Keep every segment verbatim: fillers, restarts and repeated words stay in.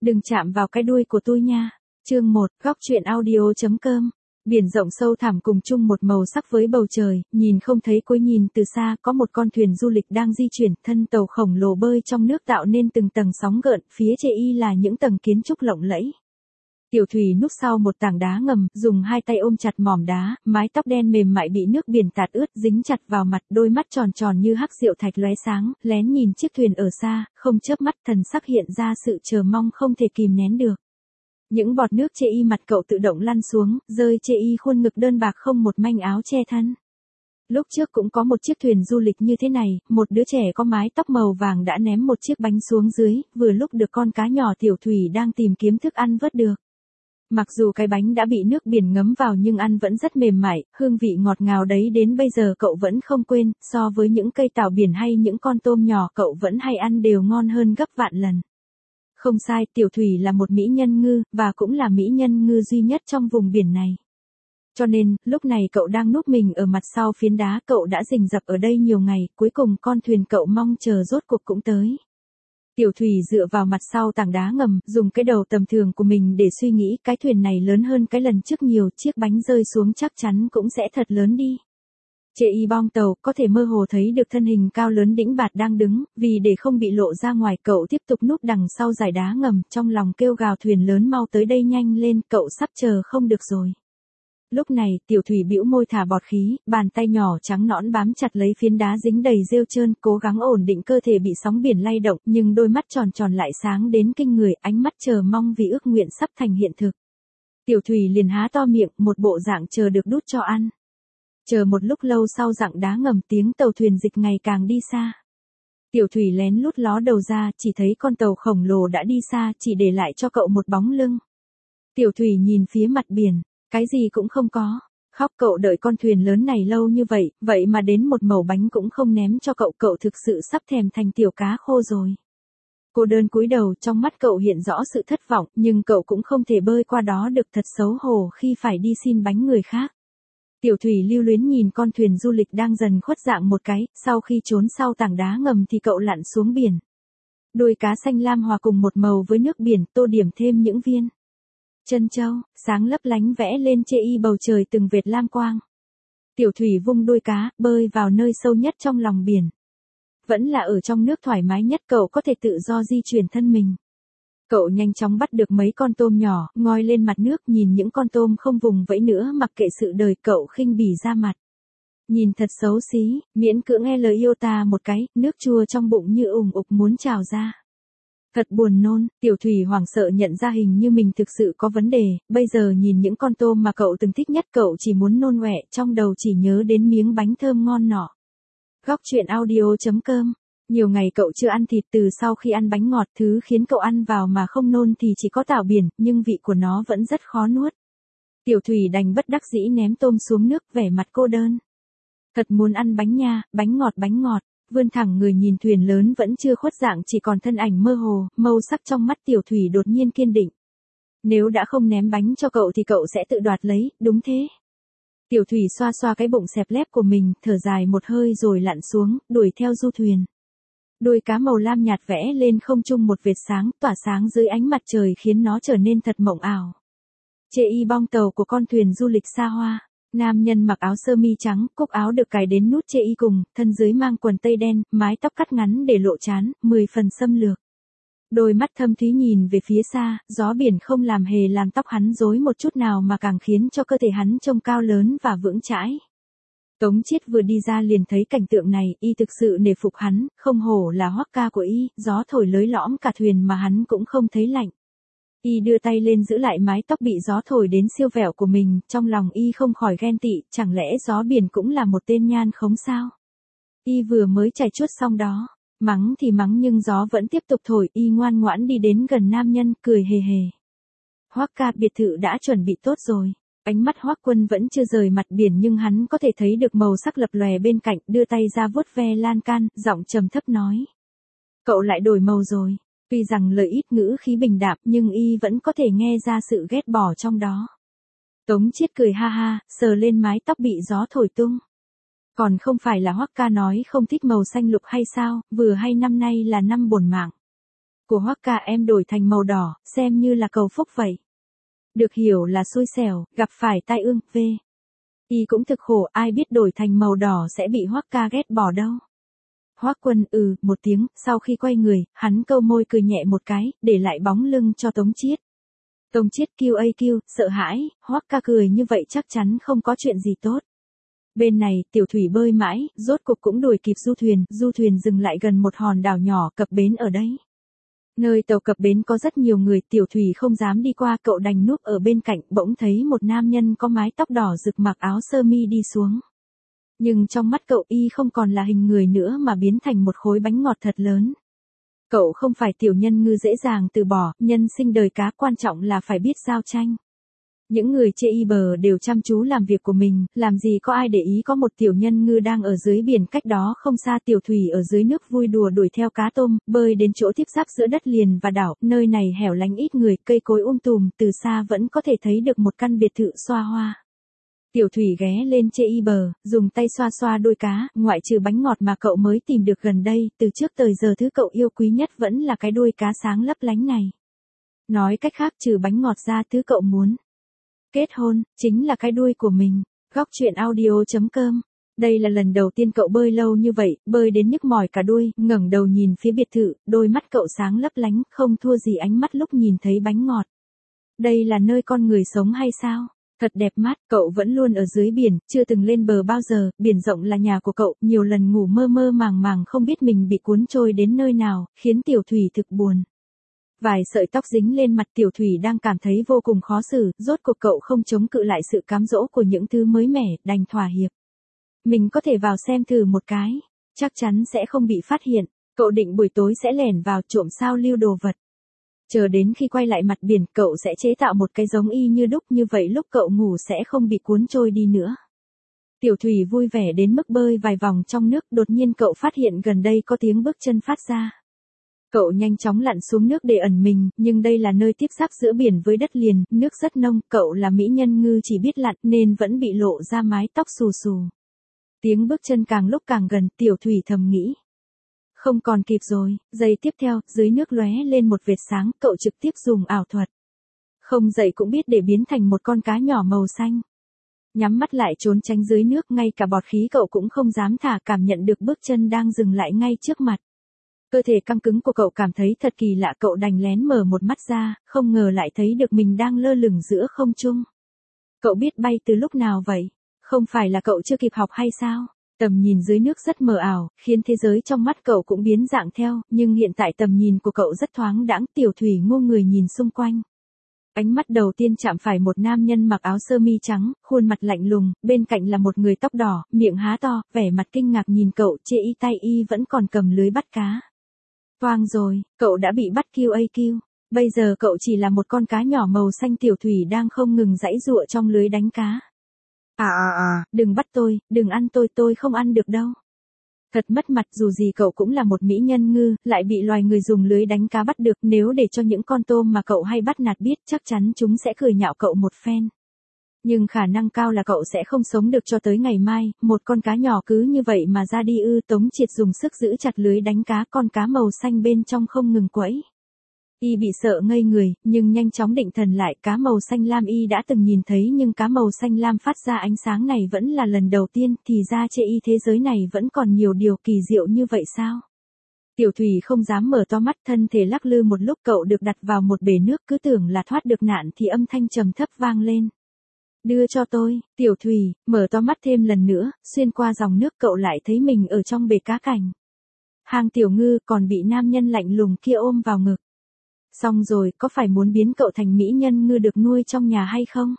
Đừng chạm vào cái đuôi của tôi nha. Chương một, góc truyện audio.com. Biển rộng sâu thẳm cùng chung một màu sắc với bầu trời, nhìn không thấy cuối, nhìn từ xa có một con thuyền du lịch đang di chuyển, thân tàu khổng lồ bơi trong nước tạo nên từng tầng sóng gợn, phía trên y là những tầng kiến trúc lộng lẫy. Tiểu Thủy núp sau một tảng đá ngầm, dùng hai tay ôm chặt mỏm đá, mái tóc đen mềm mại bị nước biển tạt ướt dính chặt vào mặt, đôi mắt tròn tròn như hắc rượu thạch lóe sáng, lén nhìn chiếc thuyền ở xa, không chớp mắt, thần sắc hiện ra sự chờ mong không thể kìm nén được. Những bọt nước chê y mặt cậu tự động lăn xuống, rơi chê y khuôn ngực đơn bạc không một manh áo che thân. Lúc trước cũng có một chiếc thuyền du lịch như thế này, một đứa trẻ có mái tóc màu vàng đã ném một chiếc bánh xuống dưới, vừa lúc được con cá nhỏ Tiểu Thủy đang tìm kiếm thức ăn vớt được. Mặc dù cái bánh đã bị nước biển ngấm vào nhưng ăn vẫn rất mềm mại, hương vị ngọt ngào đấy đến bây giờ cậu vẫn không quên, so với những cây tảo biển hay những con tôm nhỏ cậu vẫn hay ăn đều ngon hơn gấp vạn lần. Không sai, Tiểu Thủy là một mỹ nhân ngư, và cũng là mỹ nhân ngư duy nhất trong vùng biển này. Cho nên, lúc này cậu đang núp mình ở mặt sau phiến đá, cậu đã rình rập ở đây nhiều ngày, cuối cùng con thuyền cậu mong chờ rốt cuộc cũng tới. Tiểu Thủy dựa vào mặt sau tảng đá ngầm, dùng cái đầu tầm thường của mình để suy nghĩ, cái thuyền này lớn hơn cái lần trước nhiều, chiếc bánh rơi xuống chắc chắn cũng sẽ thật lớn đi. Chê y bong tàu, có thể mơ hồ thấy được thân hình cao lớn đĩnh bạt đang đứng, vì để không bị lộ ra ngoài cậu tiếp tục núp đằng sau dải đá ngầm, trong lòng kêu gào thuyền lớn mau tới đây nhanh lên, cậu sắp chờ không được rồi. Lúc này, Tiểu Thủy bĩu môi thả bọt khí, bàn tay nhỏ trắng nõn bám chặt lấy phiến đá dính đầy rêu trơn, cố gắng ổn định cơ thể bị sóng biển lay động, nhưng đôi mắt tròn tròn lại sáng đến kinh người, ánh mắt chờ mong vì ước nguyện sắp thành hiện thực. Tiểu Thủy liền há to miệng, một bộ dạng chờ được đút cho ăn. Chờ một lúc lâu sau dặng đá ngầm, tiếng tàu thuyền dịch ngày càng đi xa. Tiểu Thủy lén lút ló đầu ra, chỉ thấy con tàu khổng lồ đã đi xa, chỉ để lại cho cậu một bóng lưng. Tiểu Thủy nhìn phía mặt biển, cái gì cũng không có. Khóc, cậu đợi con thuyền lớn này lâu như vậy, vậy mà đến một mẩu bánh cũng không ném cho cậu, cậu thực sự sắp thèm thành tiểu cá khô rồi. Cô đơn cúi đầu, trong mắt cậu hiện rõ sự thất vọng, nhưng cậu cũng không thể bơi qua đó được, thật xấu hổ khi phải đi xin bánh người khác. Tiểu Thủy lưu luyến nhìn con thuyền du lịch đang dần khuất dạng một cái, sau khi trốn sau tảng đá ngầm thì cậu lặn xuống biển. Đuôi cá xanh lam hòa cùng một màu với nước biển, tô điểm thêm những viên chân châu, sáng lấp lánh vẽ lên chê y bầu trời từng vệt lam quang. Tiểu Thủy vung đuôi cá, bơi vào nơi sâu nhất trong lòng biển. Vẫn là ở trong nước thoải mái nhất, cậu có thể tự do di chuyển thân mình. Cậu nhanh chóng bắt được mấy con tôm nhỏ, ngoi lên mặt nước, nhìn những con tôm không vùng vẫy nữa, mặc kệ sự đời, cậu khinh bỉ ra mặt. Nhìn thật xấu xí, miễn cưỡng nghe lời yêu ta một cái, nước chua trong bụng như ủng ục muốn trào ra. Thật buồn nôn, Tiểu Thủy hoảng sợ nhận ra hình như mình thực sự có vấn đề, bây giờ nhìn những con tôm mà cậu từng thích nhất cậu chỉ muốn nôn ọe, trong đầu chỉ nhớ đến miếng bánh thơm ngon nọ. Góc truyện audio.com. Nhiều ngày cậu chưa ăn thịt, từ sau khi ăn bánh ngọt, thứ khiến cậu ăn vào mà không nôn thì chỉ có tảo biển, nhưng vị của nó vẫn rất khó nuốt. Tiểu Thủy đành bất đắc dĩ ném tôm xuống nước, vẻ mặt cô đơn. Thật muốn ăn bánh nha, bánh ngọt bánh ngọt. Vươn thẳng người nhìn thuyền lớn vẫn chưa khuất dạng, chỉ còn thân ảnh mơ hồ, màu sắc trong mắt Tiểu Thủy đột nhiên kiên định. Nếu đã không ném bánh cho cậu thì cậu sẽ tự đoạt lấy, đúng thế. Tiểu Thủy xoa xoa cái bụng xẹp lép của mình, thở dài một hơi rồi lặn xuống, đuổi theo du thuyền. Đuôi cá màu lam nhạt vẽ lên không trung một vệt sáng, tỏa sáng dưới ánh mặt trời khiến nó trở nên thật mộng ảo. Chê y bong tàu của con thuyền du lịch xa hoa. Nam nhân mặc áo sơ mi trắng, cúc áo được cài đến nút chê y cùng, thân dưới mang quần tây đen, mái tóc cắt ngắn để lộ trán, mười phần xâm lược. Đôi mắt thâm thúy nhìn về phía xa, gió biển không làm hề làm tóc hắn rối một chút nào mà càng khiến cho cơ thể hắn trông cao lớn và vững chãi. Tống Chiết vừa đi ra liền thấy cảnh tượng này, y thực sự nể phục hắn, không hổ là Hoắc ca của y, gió thổi lới lõm cả thuyền mà hắn cũng không thấy lạnh. Y đưa tay lên giữ lại mái tóc bị gió thổi đến siêu vẹo của mình, trong lòng y không khỏi ghen tị, chẳng lẽ gió biển cũng là một tên nhan khống sao? Y vừa mới chải chuốt xong đó, mắng thì mắng nhưng gió vẫn tiếp tục thổi, y ngoan ngoãn đi đến gần nam nhân, cười hề hề. Hoắc ca, biệt thự đã chuẩn bị tốt rồi. Ánh mắt Hoắc Quân vẫn chưa rời mặt biển nhưng hắn có thể thấy được màu sắc lập lòe bên cạnh, đưa tay ra vuốt ve lan can, giọng trầm thấp nói. Cậu lại đổi màu rồi. Tuy rằng lời ít ngữ khí bình đạm nhưng y vẫn có thể nghe ra sự ghét bỏ trong đó. Tống Chiết cười ha ha, sờ lên mái tóc bị gió thổi tung. Còn không phải là Hoắc ca nói không thích màu xanh lục hay sao, vừa hay năm nay là năm bổn mạng. Của Hoắc ca em đổi thành màu đỏ, xem như là cầu phúc vậy. Được hiểu là xui xẻo, gặp phải tai ương, v. Y cũng thực khổ, ai biết đổi thành màu đỏ sẽ bị Hoắc ca ghét bỏ đâu. Hoắc Quân ừ, một tiếng, sau khi quay người, hắn câu môi cười nhẹ một cái, để lại bóng lưng cho Tống Chiết. Tống Chiết kêu a kêu, sợ hãi, Hoắc ca cười như vậy chắc chắn không có chuyện gì tốt. Bên này, Tiểu Thủy bơi mãi, rốt cục cũng đuổi kịp du thuyền, du thuyền dừng lại gần một hòn đảo nhỏ, cập bến ở đấy. Nơi tàu cập bến có rất nhiều người, Tiểu Thủy không dám đi qua, cậu đành núp ở bên cạnh, bỗng thấy một nam nhân có mái tóc đỏ rực mặc áo sơ mi đi xuống. Nhưng trong mắt cậu y không còn là hình người nữa mà biến thành một khối bánh ngọt thật lớn. Cậu không phải tiểu nhân ngư dễ dàng từ bỏ, nhân sinh đời cá quan trọng là phải biết giao tranh. Những người chê y bờ đều chăm chú làm việc của mình, làm gì có ai để ý có một tiểu nhân ngư đang ở dưới biển cách đó không xa. Tiểu Thủy ở dưới nước vui đùa đuổi theo cá tôm, bơi đến chỗ tiếp giáp giữa đất liền và đảo, nơi này hẻo lánh ít người, cây cối um tùm, từ xa vẫn có thể thấy được một căn biệt thự xoa hoa. Tiểu Thủy ghé lên chê y bờ, dùng tay xoa xoa đuôi cá, ngoại trừ bánh ngọt mà cậu mới tìm được gần đây, từ trước tới giờ thứ cậu yêu quý nhất vẫn là cái đuôi cá sáng lấp lánh này. Nói cách khác trừ bánh ngọt ra thứ cậu muốn kết hôn, chính là cái đuôi của mình. Góc truyện audio chấm com. Đây là lần đầu tiên cậu bơi lâu như vậy, bơi đến nhức mỏi cả đuôi, ngẩng đầu nhìn phía biệt thự, đôi mắt cậu sáng lấp lánh, không thua gì ánh mắt lúc nhìn thấy bánh ngọt. Đây là nơi con người sống hay sao? Thật đẹp mắt, cậu vẫn luôn ở dưới biển, chưa từng lên bờ bao giờ, biển rộng là nhà của cậu, nhiều lần ngủ mơ mơ màng màng không biết mình bị cuốn trôi đến nơi nào, khiến Tiểu Thủy thực buồn. Vài sợi tóc dính lên mặt Tiểu Thủy đang cảm thấy vô cùng khó xử, rốt cuộc cậu không chống cự lại sự cám dỗ của những thứ mới mẻ, đành thỏa hiệp. Mình có thể vào xem thử một cái, chắc chắn sẽ không bị phát hiện, cậu định buổi tối sẽ lẻn vào trộm sao lưu đồ vật. Chờ đến khi quay lại mặt biển, cậu sẽ chế tạo một cái giống y như đúc, như vậy lúc cậu ngủ sẽ không bị cuốn trôi đi nữa. Tiểu Thủy vui vẻ đến mức bơi vài vòng trong nước, đột nhiên cậu phát hiện gần đây có tiếng bước chân phát ra. Cậu nhanh chóng lặn xuống nước để ẩn mình, nhưng đây là nơi tiếp giáp giữa biển với đất liền, nước rất nông, cậu là mỹ nhân ngư chỉ biết lặn nên vẫn bị lộ ra mái tóc xù xù. Tiếng bước chân càng lúc càng gần, Tiểu Thủy thầm nghĩ. Không còn kịp rồi, giây tiếp theo, dưới nước lóe lên một vệt sáng, cậu trực tiếp dùng ảo thuật. Không dậy cũng biết để biến thành một con cá nhỏ màu xanh. Nhắm mắt lại trốn tránh dưới nước, ngay cả bọt khí cậu cũng không dám thả, cảm nhận được bước chân đang dừng lại ngay trước mặt. Cơ thể căng cứng của cậu cảm thấy thật kỳ lạ, cậu đành lén mở một mắt ra, không ngờ lại thấy được mình đang lơ lửng giữa không trung. Cậu biết bay từ lúc nào vậy? Không phải là cậu chưa kịp học hay sao? Tầm nhìn dưới nước rất mờ ảo, khiến thế giới trong mắt cậu cũng biến dạng theo, nhưng hiện tại tầm nhìn của cậu rất thoáng đãng. Tiểu Thủy ngô người nhìn xung quanh. Ánh mắt đầu tiên chạm phải một nam nhân mặc áo sơ mi trắng, khuôn mặt lạnh lùng, bên cạnh là một người tóc đỏ, miệng há to, vẻ mặt kinh ngạc nhìn cậu, chê y tay y vẫn còn cầm lưới bắt cá. Toang rồi, cậu đã bị bắt kiu a kiu. Bây giờ cậu chỉ là một con cá nhỏ màu xanh. Tiểu Thủy đang không ngừng giãy giụa trong lưới đánh cá. À à à, đừng bắt tôi, đừng ăn tôi, tôi không ăn được đâu. Thật mất mặt, dù gì cậu cũng là một mỹ nhân ngư, lại bị loài người dùng lưới đánh cá bắt được, nếu để cho những con tôm mà cậu hay bắt nạt biết, chắc chắn chúng sẽ cười nhạo cậu một phen. Nhưng khả năng cao là cậu sẽ không sống được cho tới ngày mai, một con cá nhỏ cứ như vậy mà ra đi ư. Tống Triệt dùng sức giữ chặt lưới đánh cá, con cá màu xanh bên trong không ngừng quẫy. Y bị sợ ngây người, nhưng nhanh chóng định thần lại, cá màu xanh lam y đã từng nhìn thấy, nhưng cá màu xanh lam phát ra ánh sáng này vẫn là lần đầu tiên, thì ra chê y thế giới này vẫn còn nhiều điều kỳ diệu như vậy sao? Tiểu Thủy không dám mở to mắt, thân thể lắc lư một lúc, cậu được đặt vào một bể nước, cứ tưởng là thoát được nạn thì âm thanh trầm thấp vang lên. Đưa cho tôi. Tiểu Thủy mở to mắt thêm lần nữa, xuyên qua dòng nước cậu lại thấy mình ở trong bể cá cảnh. Hang tiểu ngư còn bị nam nhân lạnh lùng kia ôm vào ngực. Xong rồi, có phải muốn biến cậu thành mỹ nhân ngư được nuôi trong nhà hay không?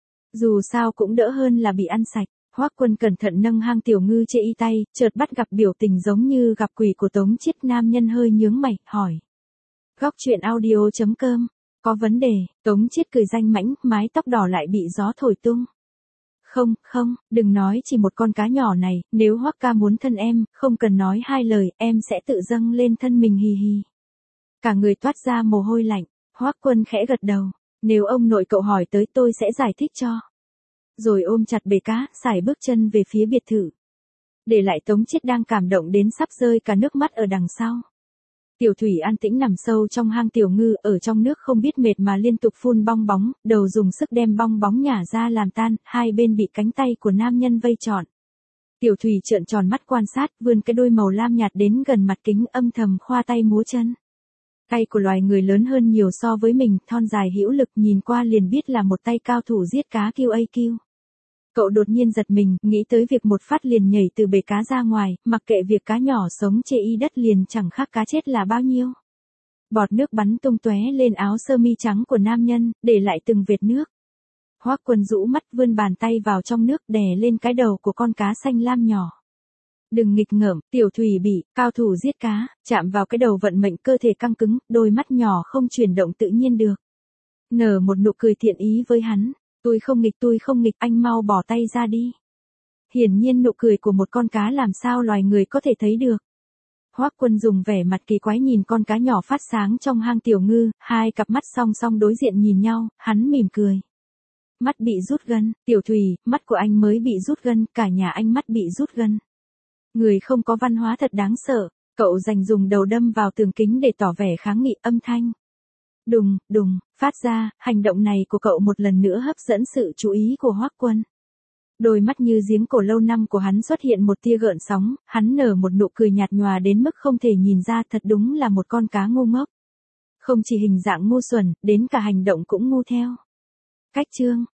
Dù sao cũng đỡ hơn là bị ăn sạch. Hoắc Quân cẩn thận nâng hang tiểu ngư chê y tay, chợt bắt gặp biểu tình giống như gặp quỷ của Tống Chiết. Nam nhân hơi nhướng mày, hỏi. Góc truyện audio chấm com. Có vấn đề. Tống Chiết cười danh mãnh, mái tóc đỏ lại bị gió thổi tung. Không, không, đừng nói chỉ một con cá nhỏ này, nếu Hoắc ca muốn thân em, không cần nói hai lời, em sẽ tự dâng lên thân mình hì hì. Cả người toát ra mồ hôi lạnh. Hoắc Quân khẽ gật đầu. Nếu ông nội cậu hỏi tới tôi sẽ giải thích cho. Rồi ôm chặt bể cá, sải bước chân về phía biệt thự. Để lại Tống Chiết đang cảm động đến sắp rơi cả nước mắt ở đằng sau. Tiểu thủy an tĩnh nằm sâu trong hang tiểu ngư, ở trong nước không biết mệt mà liên tục phun bong bóng, đầu dùng sức đem bong bóng nhả ra làm tan, hai bên bị cánh tay của nam nhân vây trọn. Tiểu thủy trợn tròn mắt quan sát, vươn cái đôi màu lam nhạt đến gần mặt kính, âm thầm khoa tay múa chân. Tay của loài người lớn hơn nhiều so với mình, thon dài hữu lực, nhìn qua liền biết là một tay cao thủ giết cá kiu a kiu. Cậu đột nhiên giật mình, nghĩ tới việc một phát liền nhảy từ bể cá ra ngoài, mặc kệ việc cá nhỏ sống chê y đất liền chẳng khác cá chết là bao nhiêu. Bọt nước bắn tung tóe lên áo sơ mi trắng của nam nhân, để lại từng vệt nước. Hoắc Quân rũ mắt, vươn bàn tay vào trong nước, đè lên cái đầu của con cá xanh lam nhỏ. Đừng nghịch ngợm, tiểu thủy bị cao thủ giết cá, chạm vào cái đầu vận mệnh, cơ thể căng cứng, đôi mắt nhỏ không chuyển động tự nhiên được. Nở một nụ cười thiện ý với hắn. Tôi không nghịch, tôi không nghịch, anh mau bỏ tay ra đi. Hiển nhiên nụ cười của một con cá làm sao loài người có thể thấy được. Hoắc Quân dùng vẻ mặt kỳ quái nhìn con cá nhỏ phát sáng trong hang tiểu ngư, hai cặp mắt song song đối diện nhìn nhau, hắn mỉm cười. Mắt bị rút gân, tiểu thủy, mắt của anh mới bị rút gân, cả nhà anh mắt bị rút gân. Người không có văn hóa thật đáng sợ, cậu dành dùng đầu đâm vào tường kính để tỏ vẻ kháng nghị, âm thanh. Đùng, đùng, phát ra, hành động này của cậu một lần nữa hấp dẫn sự chú ý của Hoắc Quân. Đôi mắt như giếng cổ lâu năm của hắn xuất hiện một tia gợn sóng, hắn nở một nụ cười nhạt nhòa đến mức không thể nhìn ra, thật đúng là một con cá ngu ngốc. Không chỉ hình dạng ngu xuẩn, đến cả hành động cũng ngu theo. Cách chương